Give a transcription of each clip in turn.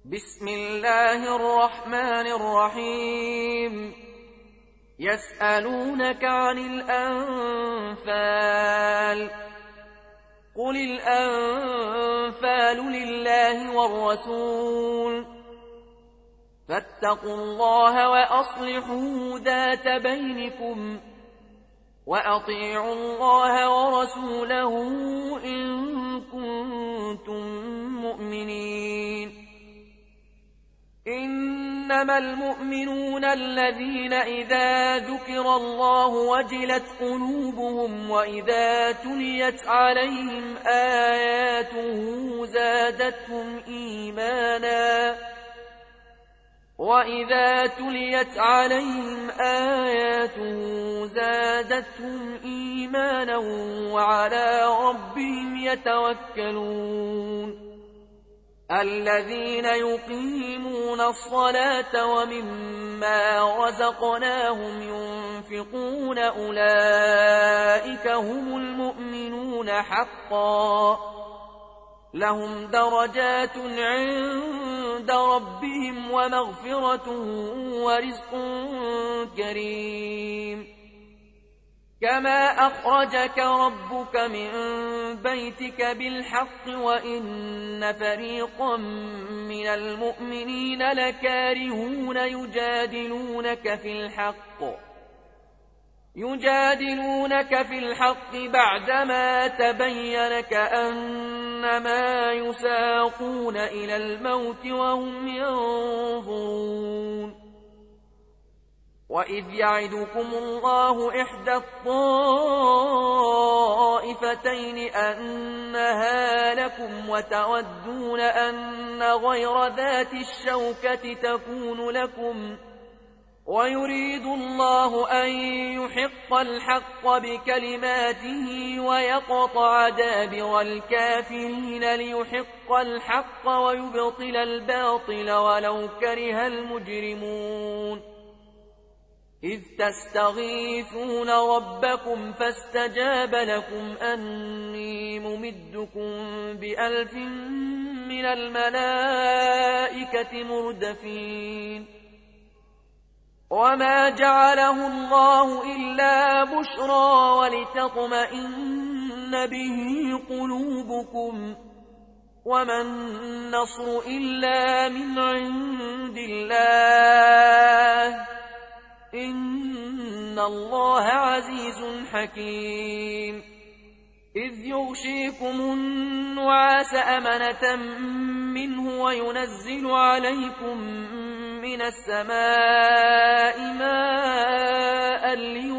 بسم الله الرحمن الرحيم. يسألونك عن الأنفال، قل الأنفال لله والرسول، فاتقوا الله وأصلحوا ذات بينكم، وأطيعوا الله ورسوله إن كنتم مؤمنين. إنما المؤمنون الذين إذا ذكر الله وجلت قلوبهم وإذا تليت عليهم آياته زادتهم إيمانا وعلى ربهم يتوكلون. الذين يقيمون الصلاة ومما رزقناهم ينفقون أولئك هم المؤمنون حقا، لهم درجات عند ربهم ومغفرة ورزق كريم. كما أخرجك ربك من بيتك بالحق وإن فريقا من المؤمنين لكارهون يجادلونك في الحق بعدما تبين كأنما يساقون إلى الموت وهم ينظرون. وإذ يعدكم الله إحدى الطائفتين أنها لكم وتودون أن غير ذات الشوكة تكون لكم، ويريد الله أن يحق الحق بكلماته ويقطع دابر الكافرين ليحق الحق ويبطل الباطل ولو كره المجرمون. إذ تستغيثون ربكم فاستجاب لكم أني ممدكم ب1000 من الملائكة مردفين. وما جعله الله إلا بشرى ولتطمئن به قلوبكم، وما النصر إلا من عند الله، إن الله عزيز حكيم. إذ يغشيكم النعاس أمنة منه وينزل عليكم من السماء ماء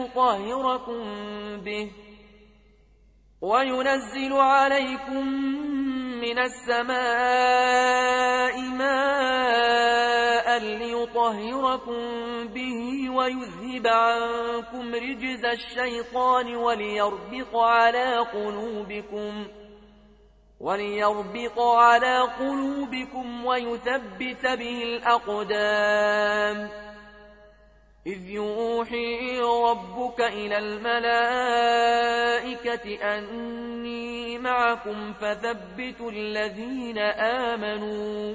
ليطهركم به ويذهب عنكم رجز الشيطان وليربط على قلوبكم ويثبت به الأقدام. إذ يوحي ربك إلى الملائكة أني معكم فثبتوا الذين آمنوا،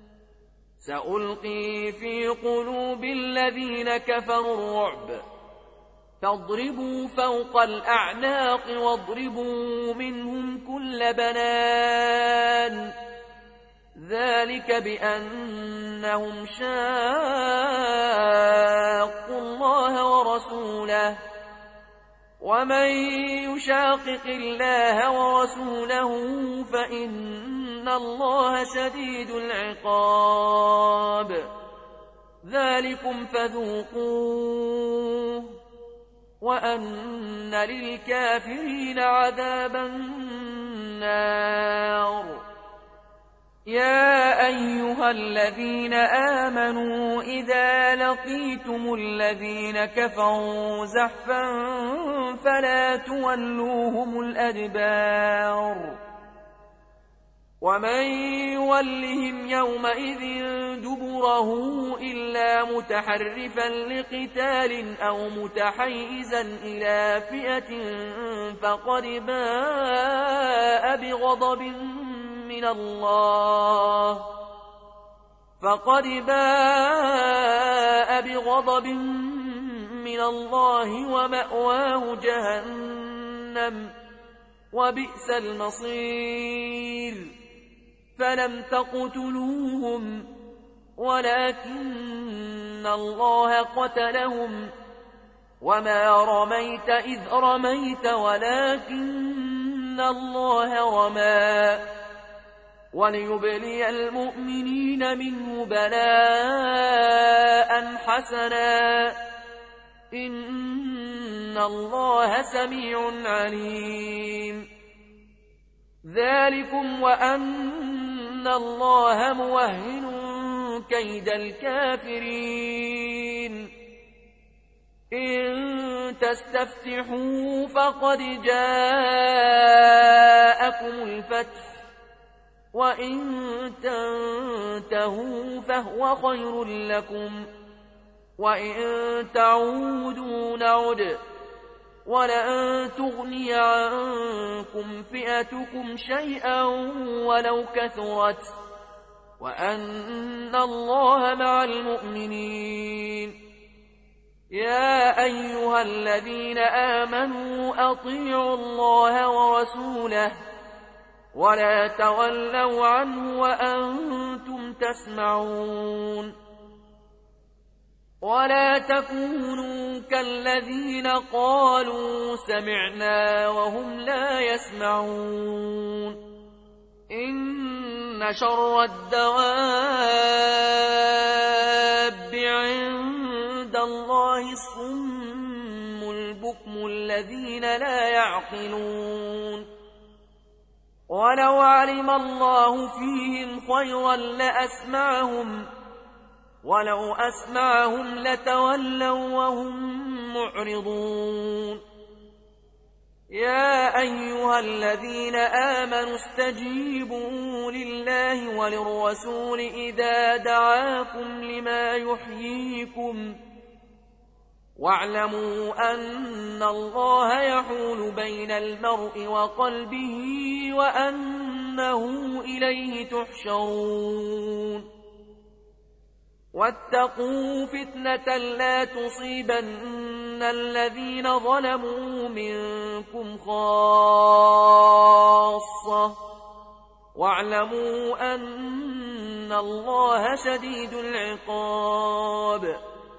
سألقي في قلوب الذين كفروا الرعب، فاضربوا فوق الأعناق واضربوا منهم كل بنان، ذلك بأنهم شاقوا الله ورسوله، ومن يشاقق الله ورسوله فإن الله شديد العقاب. ذلكم فذوقوه وأن للكافرين عذاب النار. يا أيها الذين آمنوا إذا لقيتم الذين كفروا زحفا فلا تولوهم الأدبار، ومن يولهم يومئذ دبره إلا متحرفا لقتال أو متحيزا إلى فئة فقد باء بغضب من الله فقد باء بغضب من الله ومأواه جهنم وبئس المصير فلم تقتلوهم ولكن الله قتلهم وما رميت إذ رميت ولكن الله رمى وليبلي المؤمنين منه بلاء حسنا إن الله سميع عليم ذلكم وأن الله موهن كيد الكافرين إن تستفتحوا فقد جاءكم الفتح وإن تنتهوا فهو خير لكم وإن تعودوا نعد ولن تغني عنكم فئتكم شيئا ولو كثرت وأن الله مع المؤمنين يا أيها الذين آمنوا أطيعوا الله ورسوله ولا تولوا عنه وأنتم تسمعون ولا تكونوا كالذين قالوا سمعنا وهم لا يسمعون إن شر الدواب عند الله الصم البكم الذين لا يعقلون ولو علم الله فيهم خيرا لأسمعهم ولو أسمعهم لتولوا وهم معرضون يا أيها الذين آمنوا استجيبوا لله وللرسول إذا دعاكم لما يحييكم واعلموا أن الله يحول بين المرء وقلبه وأنه إليه تحشرون واتقوا فتنة لا تصيبن الذين ظلموا منكم خاصة واعلموا أن الله شديد العقاب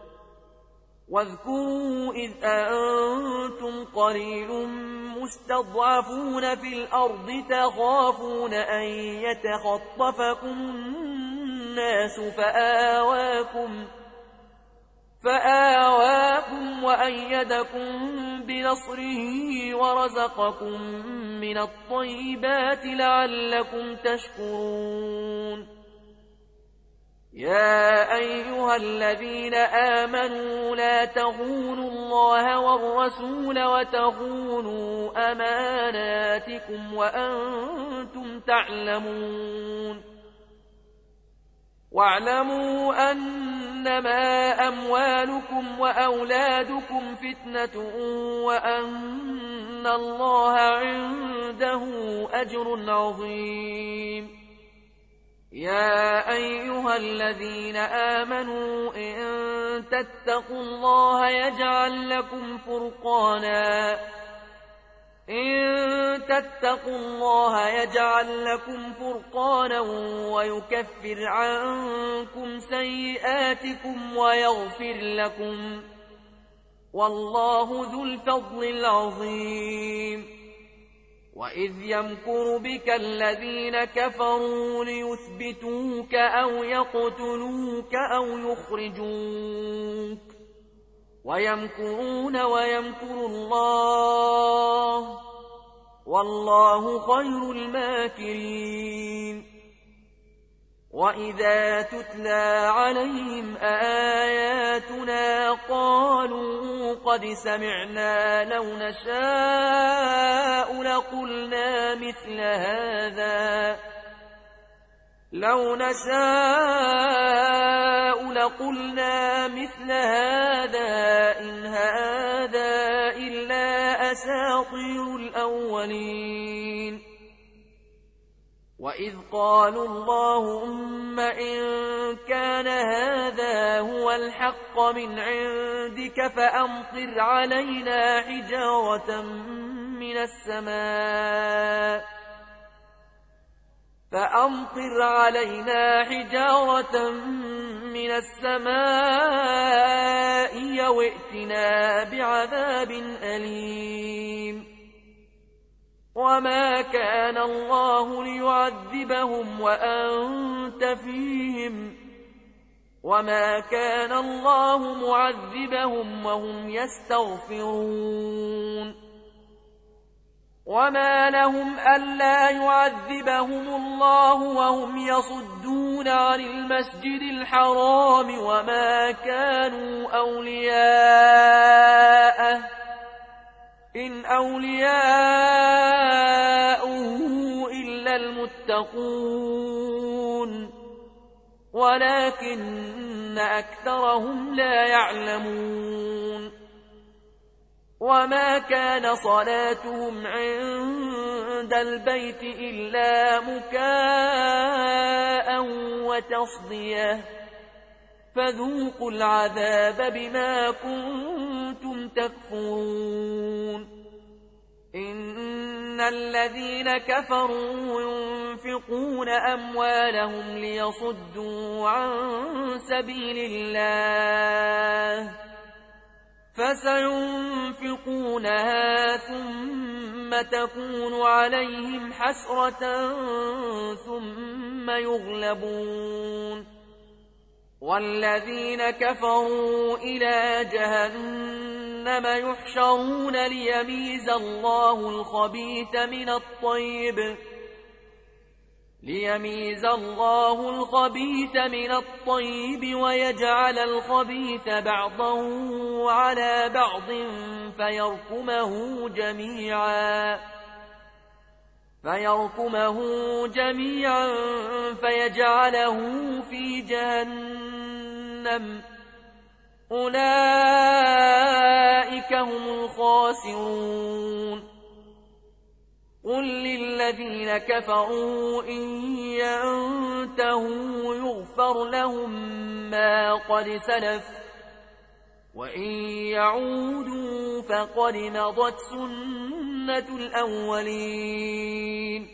واذكروا إذ أنتم قليل مستضعفون في الأرض تخافون أن يتخطفكم الناس فآواكم وأيدكم بنصره ورزقكم من الطيبات لعلكم تشكرون يا أيها الذين آمنوا لا تخونوا الله والرسول وتخونوا أماناتكم وأنتم تعلمون واعلموا أنما أموالكم وأولادكم فتنة وأن الله عنده أجر عظيم يا أيها الذين آمنوا إن تتقوا الله يجعل لكم فرقانا ويكفر عنكم سيئاتكم ويغفر لكم والله ذو الفضل العظيم وإذ يمكر بك الذين كفروا ليثبتوك أو يقتلوك أو يخرجوك ويمكرون ويمكر الله والله خير الماكرين وإذا تتلى عليهم آياتنا قالوا قد سمعنا لو نشاء لقلنا مثل هذا إن هذا إلا أساطير الأولين وإذ قالوا اللهم إن كان هذا هو الحق من عندك فأمطر علينا حجارة من السماء يوئتنا بعذاب أليم وما كان الله ليعذبهم وأنت فيهم وما كان الله معذبهم وهم يستغفرون وما لهم ألا يعذبهم الله وهم يصدون عن المسجد الحرام وما كانوا أولياءه إن أولياؤه إلا المتقون ولكن أكثرهم لا يعلمون وما كان صلاتهم عند البيت إلا مكاء وتصدية فذوقوا العذاب بما كنتم تكفرون إن الذين كفروا ينفقون أموالهم ليصدوا عن سبيل الله فسينفقونها ثم تكون عليهم حسرة ثم يغلبون والذين كفروا إلى جهنم يحشرون ليميز الله الخبيث من الطيب ويجعل الخبيث بعضه على بعض فيركمه جميعا فيجعله في جهنم أولئك هم الخاسرون قل للذين كفروا إن ينتهوا يغفر لهم ما قد سلف وإن يعودوا فقد مضت سنة الأولين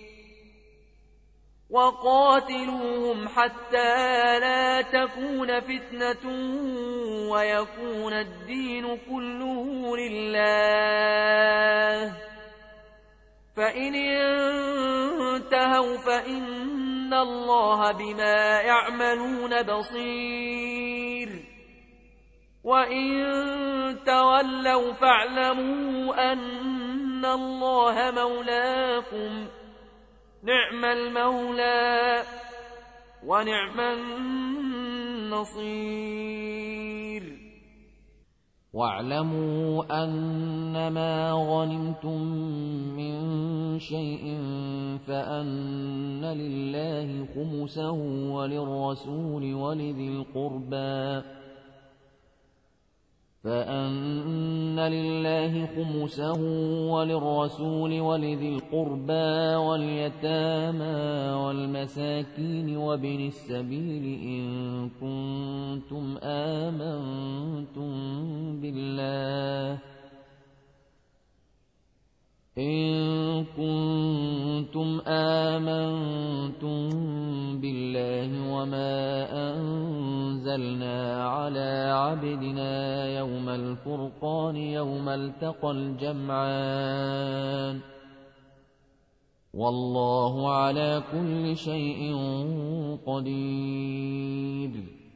وقاتلوهم حتى لا تكون فتنة ويكون الدين كله لله فإن انتهوا فإن الله بما يعملون بصير وإن تولوا فاعلموا أن الله مولاكم نعم المولى ونعم النصير واعلموا أنما غنمتم من شيء فأن لله خمسه وللرسول ولذي القربى واليتامى والمساكين وابن السبيل إن كنتم آمنتم بالله وما أنزلنا على عبدنا يوم الفرقان يوم التقى الجمعان والله على كل شيء قدير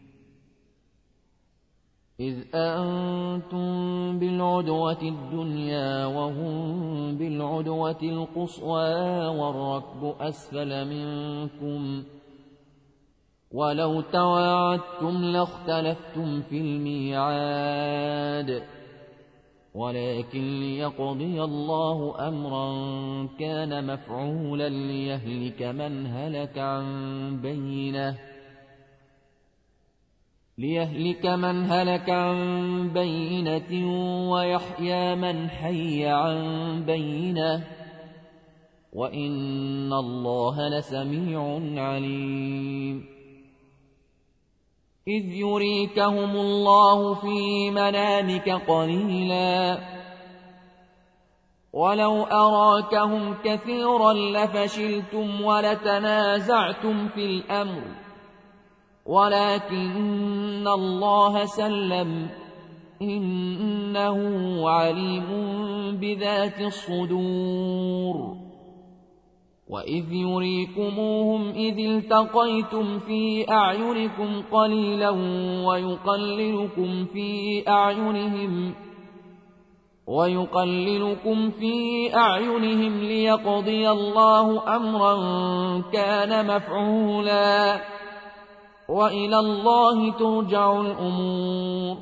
إذ أنتم بالعدوة الدنيا وهم بالعدوة القصوى والركب أسفل منكم ولو تواعدتم لاختلفتم في الميعاد ولكن ليقضي الله أمرا كان مفعولا ليهلك من هلك عن بينة ويحيى من حي عن بينة وإن الله لسميع عليم إذ يريكهم الله في منامك قليلا ولو أراكهم كثيرا لفشلتم ولتنازعتم في الأمر ولكن الله سلم إنه عليم بذات الصدور وإذ يريكموهم إذ التقيتم في أعينكم قليلا ويقللكم في أعينهم ليقضي الله أمرا كان مفعولا وإلى الله ترجع الأمور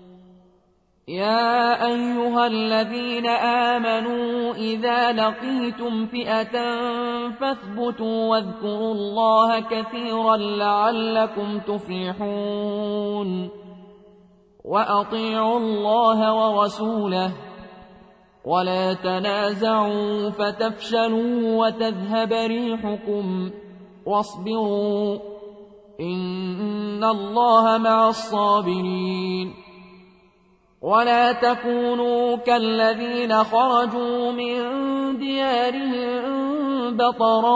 يا أيها الذين آمنوا إذا لقيتم فئة فاثبتوا واذكروا الله كثيرا لعلكم تفلحون وأطيعوا الله ورسوله ولا تنازعوا فتفشلوا وتذهب ريحكم واصبروا إن الله مع الصابرين ولا تكونوا كالذين خرجوا من ديارهم بطرا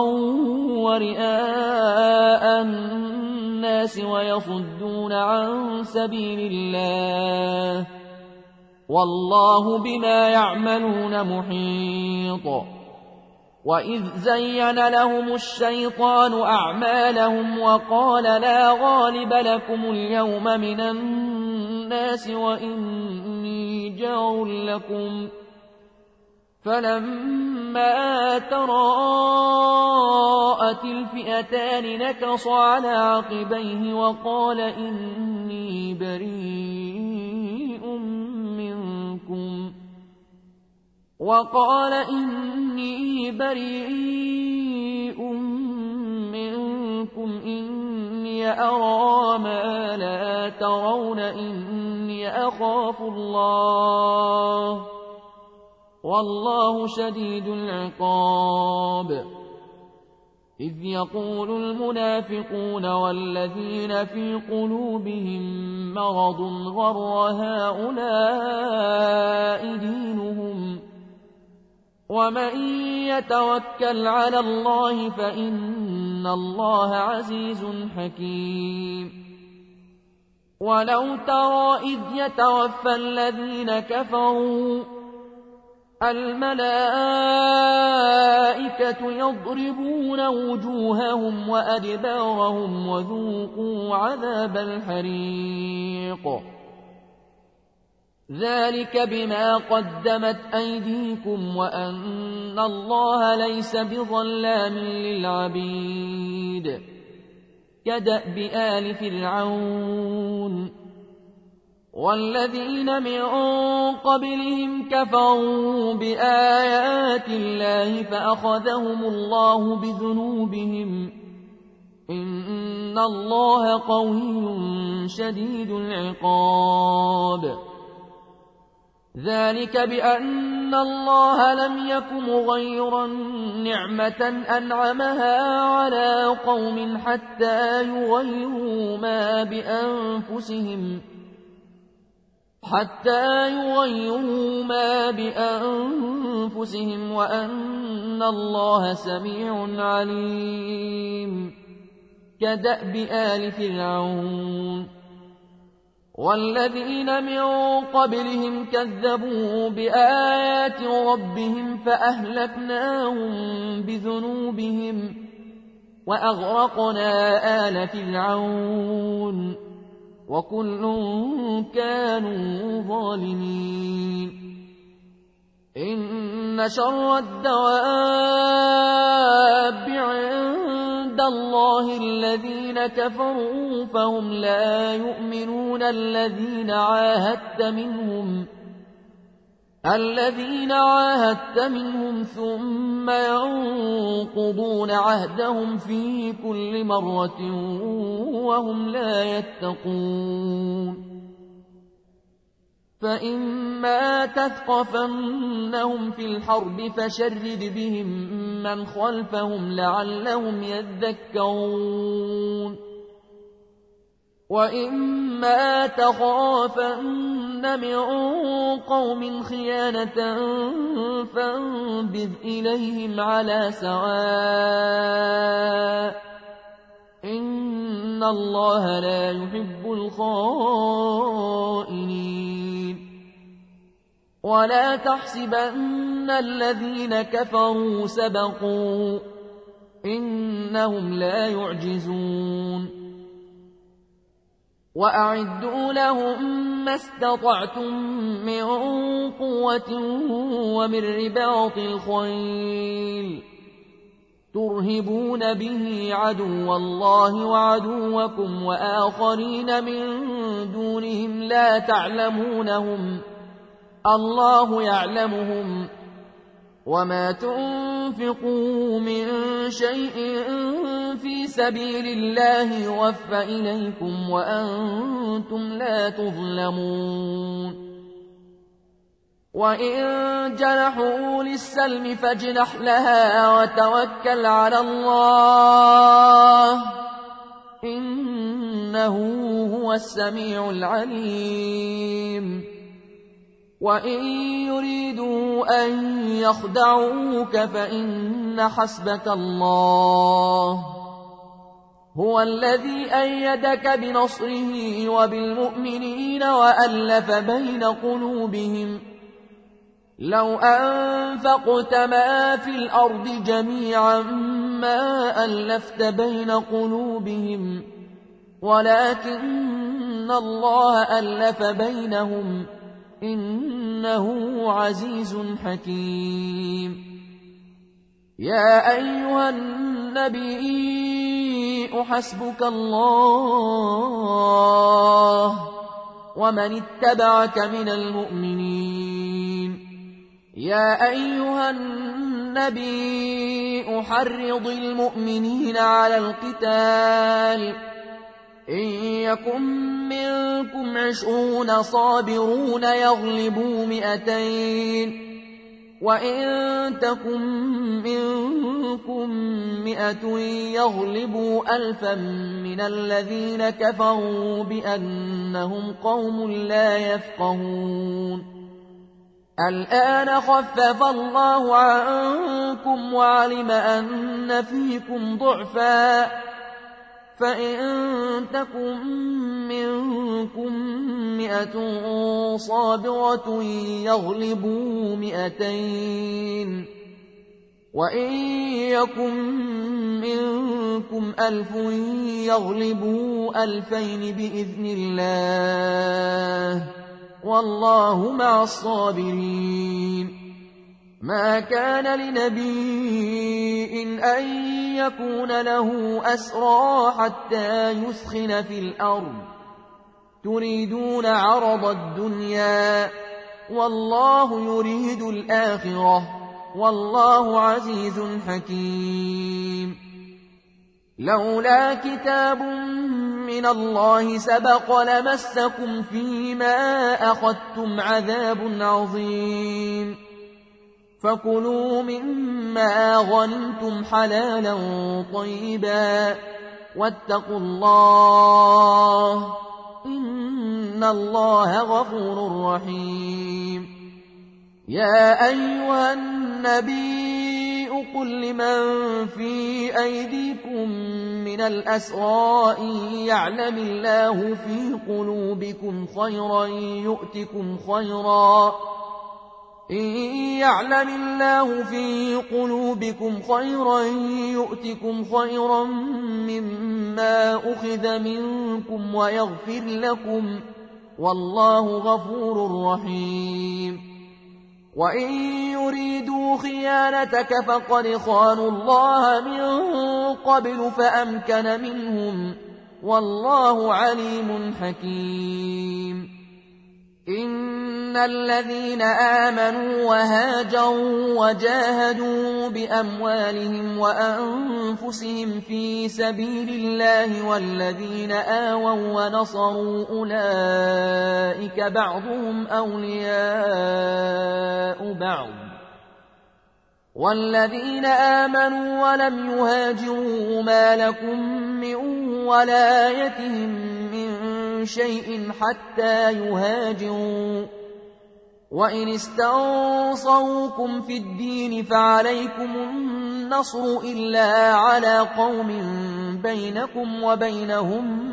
ورئاء الناس ويصدون عن سبيل الله والله بما يعملون محيط وإذ زين لهم الشيطان أعمالهم وقال لا غالب لكم اليوم من الناس وإني جار لكم فلما تراءت الفئتان نكص على عقبيه وقال إني بريء منكم إني أرى ما لا ترون إني أخاف الله والله شديد العقاب إذ يقول المنافقون والذين في قلوبهم مرض غر هؤلاء دينهم ومن يتوكل على الله فإن الله عزيز حكيم ولو ترى إذ يتوفى الذين كفروا الملائكة يضربون وجوههم وأدبارهم وذوقوا عذاب الحريق ذلك بما قدمت أيديكم وأن الله ليس بظلام للعبيد كدأب آل فرعون والذين من قبلهم كفروا بآيات الله فأخذهم الله بذنوبهم إن الله قوي شديد العقاب ذلك بأن الله لم يك مغيرا نعمة أنعمها على قوم حتى يغيروا ما بأنفسهم وأن الله سميع عليم كدأب آل فرعون والذين من قبلهم كذبوا بآيات ربهم فأهلكناهم بذنوبهم وأغرقنا آل فرعون وكل كانوا ظالمين إن شر الدواب عند الله الذين كفروا فهم لا يؤمنون الذين عاهدت منهم ثم ينقضون عهدهم في كل مرة وهم لا يتقون فإما تثقفنهم في الحرب فشرد بهم من خلفهم لعلهم يذكرون وإما تخافن من قوم خيانة فانبذ إليهم على سواء إن الله لا يحب الخائنين ولا تحسبن الذين كفروا سبقوا إنهم لا يعجزون وأعدوا لهم ما استطعتم من قوة ومن رباط الخيل ترهبون به عدو الله وعدوكم وآخرين من دونهم لا تعلمونهم الله يعلمهم وما تنفقوا من شيء في سبيل الله يوفى إليكم وأنتم لا تظلمون وإن جنحوا للسلم فاجنح لها وتوكل على الله إنه هو السميع العليم وإن يريدوا أن يخدعوك فإن حسبك الله هو الذي أيدك بنصره وبالمؤمنين وألف بين قلوبهم لو أنفقت ما في الأرض جميعا ما ألفت بين قلوبهم ولكن الله ألف بينهم إنه عزيز حكيم يا أيها النبي حسبك الله ومن اتبعك من المؤمنين يا أيها النبي حرض المؤمنين على القتال إن يكن منكم 20 صابرون يغلبوا 200 وإن تكن منكم 100 يغلبوا 1000 من الذين كفروا بأنهم قوم لا يفقهون الآن خفف الله عنكم وعلم أن فيكم ضعفا فإن تكن منكم 100 صابرة يغلبوا 200 وإن يكن منكم 1000 يغلبوا 2000 بإذن الله والله مع الصابرين ما كان لنبي أن يكون له أسرى حتى يثخن في الأرض تريدون عرض الدنيا والله يريد الآخرة والله عزيز حكيم لولا كتاب من الله سبق لمسكم فيما أخذتم عذاب عظيم فكلوا مما غنمتم حلالا طيبا واتقوا الله إن الله غفور رحيم يا أيها النبي قل لمن في أيديكم من الأسرى إن يعلم الله في قلوبكم خيرا يؤتكم خيرا إن يعلم الله في قلوبكم خيرا يؤتكم خيرا مما أخذ منكم ويغفر لكم والله غفور رحيم وإن يريدوا خيانتك فقد خانوا الله من قبل فأمكن منهم والله عليم حكيم إن الذين آمنوا وهاجروا وجاهدوا بأموالهم وأنفسهم في سبيل الله والذين آووا ونصروا أولئك بعضهم أولياء بعض والذين آمنوا ولم يهاجروا ما لكم من ولايتهم من شيء حتى يهاجروا وإن استنصروكم في الدين فعليكم النصر إلا على قوم بينكم وبينهم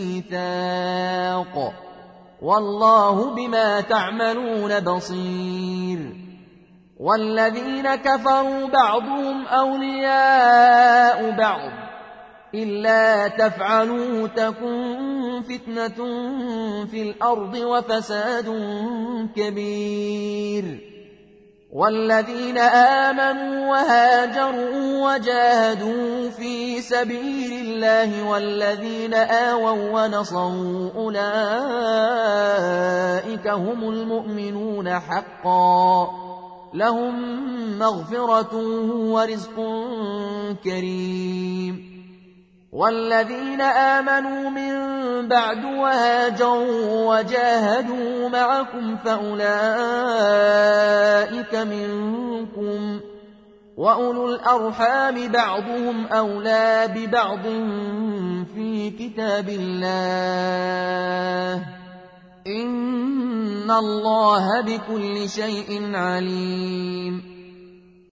ميثاق والله بما تعملون بصير والذين كفروا بعضهم أولياء بعض إلا تفعلوا تكن فتنة في الأرض وفساد كبير والذين آمنوا وهاجروا وجاهدوا في سبيل الله والذين آووا ونصروا أولئك هم المؤمنون حقا لهم مغفرة ورزق كريم والذين آمنوا من بعد وهاجروا وجاهدوا معكم فأولئك منكم وأولو الأرحام بعضهم أولى ببعض في كتاب الله إن الله بكل شيء عليم